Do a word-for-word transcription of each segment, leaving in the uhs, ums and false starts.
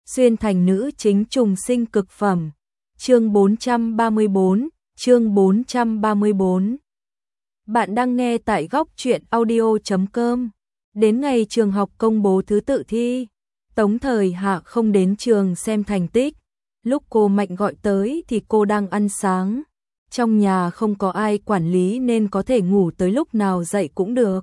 xuyên thành nữ chính trùng sinh cực phẩm. Chương bốn trăm ba mươi bốn, chương bốn trăm ba mươi bốn. Bạn đang nghe tại góc truyện audio chấm com. Đến ngày trường học công bố thứ tự thi, Tống Thời Hạ không đến trường xem thành tích. Lúc cô Mạnh gọi tới thì cô đang ăn sáng. Trong nhà không có ai quản lý nên có thể ngủ tới lúc nào dậy cũng được.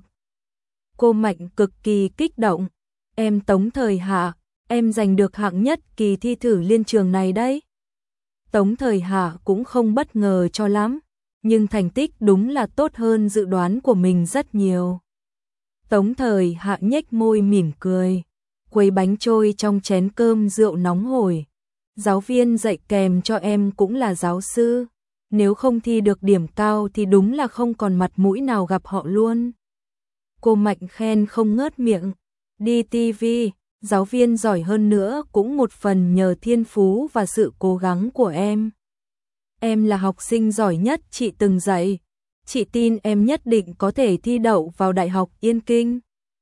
Cô Mạnh cực kỳ kích động. Em Tống Thời Hạ, em giành được hạng nhất kỳ thi thử liên trường này đấy. Tống Thời Hạ cũng không bất ngờ cho lắm, nhưng thành tích đúng là tốt hơn dự đoán của mình rất nhiều. Tống Thời Hạ nhếch môi mỉm cười, quấy bánh trôi trong chén cơm rượu nóng hổi. Giáo viên dạy kèm cho em cũng là giáo sư, nếu không thi được điểm cao thì đúng là không còn mặt mũi nào gặp họ luôn. Cô Mạnh khen không ngớt miệng, đi ti vi, giáo viên giỏi hơn nữa cũng một phần nhờ thiên phú và sự cố gắng của em. Em là học sinh giỏi nhất chị từng dạy, chị tin em nhất định có thể thi đậu vào Đại học Yên Kinh.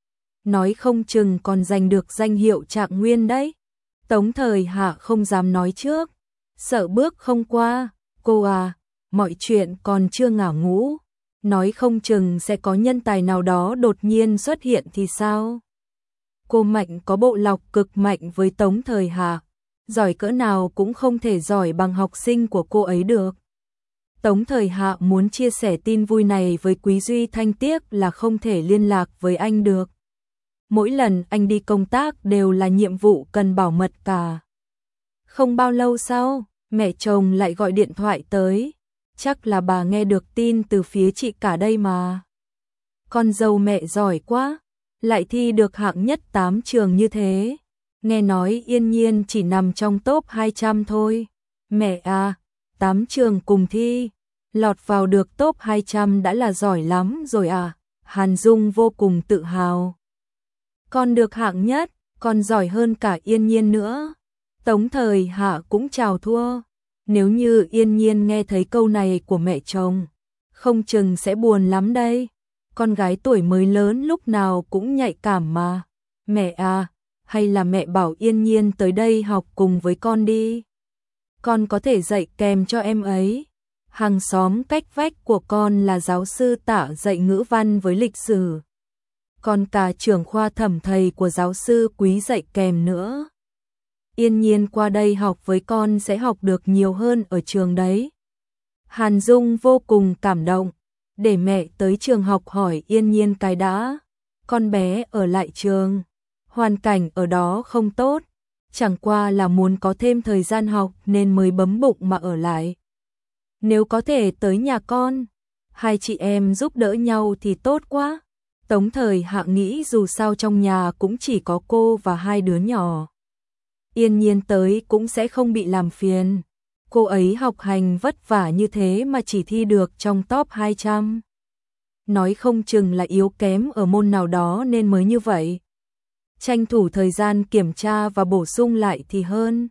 Nói không chừng còn giành được danh hiệu trạng nguyên đấy. Tống Thời Hạ không dám nói trước, sợ bước không qua. Cô à, mọi chuyện còn chưa ngả ngũ, nói không chừng sẽ có nhân tài nào đó đột nhiên xuất hiện thì sao? Cô Mạnh có bộ lọc cực mạnh với Tống Thời Hạ, giỏi cỡ nào cũng không thể giỏi bằng học sinh của cô ấy được. Tống Thời Hạ muốn chia sẻ tin vui này với Quý Duy, thanh tiếc là không thể liên lạc với anh được. Mỗi lần anh đi công tác đều là nhiệm vụ cần bảo mật cả. Không bao lâu sau, mẹ chồng lại gọi điện thoại tới. Chắc là bà nghe được tin từ phía chị cả đây mà. Con dâu mẹ giỏi quá, lại thi được hạng nhất tám trường như thế. Nghe nói Yên Nhiên chỉ nằm trong top hai trăm thôi. Mẹ à, tám trường cùng thi, lọt vào được top hai trăm đã là giỏi lắm rồi à. Hàn Dung vô cùng tự hào. Con được hạng nhất, còn giỏi hơn cả Yên Nhiên nữa. Tống Thời Hạ cũng chào thua. Nếu như Yên Nhiên nghe thấy câu này của mẹ chồng, không chừng sẽ buồn lắm đây. Con gái tuổi mới lớn lúc nào cũng nhạy cảm mà. Mẹ à, hay là mẹ bảo Yên Nhiên tới đây học cùng với con đi. Con có thể dạy kèm cho em ấy. Hàng xóm cách vách của con là giáo sư Tạ dạy ngữ văn với lịch sử. Còn cả trưởng khoa thẩm thầy của giáo sư Quý dạy kèm nữa. Yên Nhiên qua đây học với con sẽ học được nhiều hơn ở trường đấy. Hàn Dung vô cùng cảm động. Để mẹ tới trường học hỏi Yên Nhiên cái đã. Con bé ở lại trường, hoàn cảnh ở đó không tốt, chẳng qua là muốn có thêm thời gian học nên mới bấm bụng mà ở lại. Nếu có thể tới nhà con, hai chị em giúp đỡ nhau thì tốt quá. Tống Thời Hạ nghĩ dù sao trong nhà cũng chỉ có cô và hai đứa nhỏ. Yên Nhiên tới cũng sẽ không bị làm phiền. Cô ấy học hành vất vả như thế mà chỉ thi được trong top hai trăm. Nói không chừng là yếu kém ở môn nào đó nên mới như vậy. Tranh thủ thời gian kiểm tra và bổ sung lại thì hơn.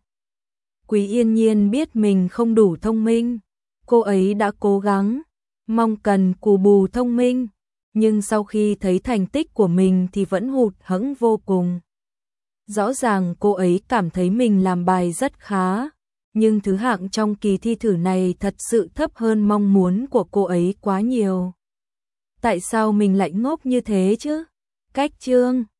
Quý Yên Nhiên biết mình không đủ thông minh. Cô ấy đã cố gắng, mong cần cù bù thông minh. Nhưng sau khi thấy thành tích của mình thì vẫn hụt hẫng vô cùng. Rõ ràng cô ấy cảm thấy mình làm bài rất khá, nhưng thứ hạng trong kỳ thi thử này thật sự thấp hơn mong muốn của cô ấy quá nhiều. Tại sao mình lại ngốc như thế chứ? Cách chương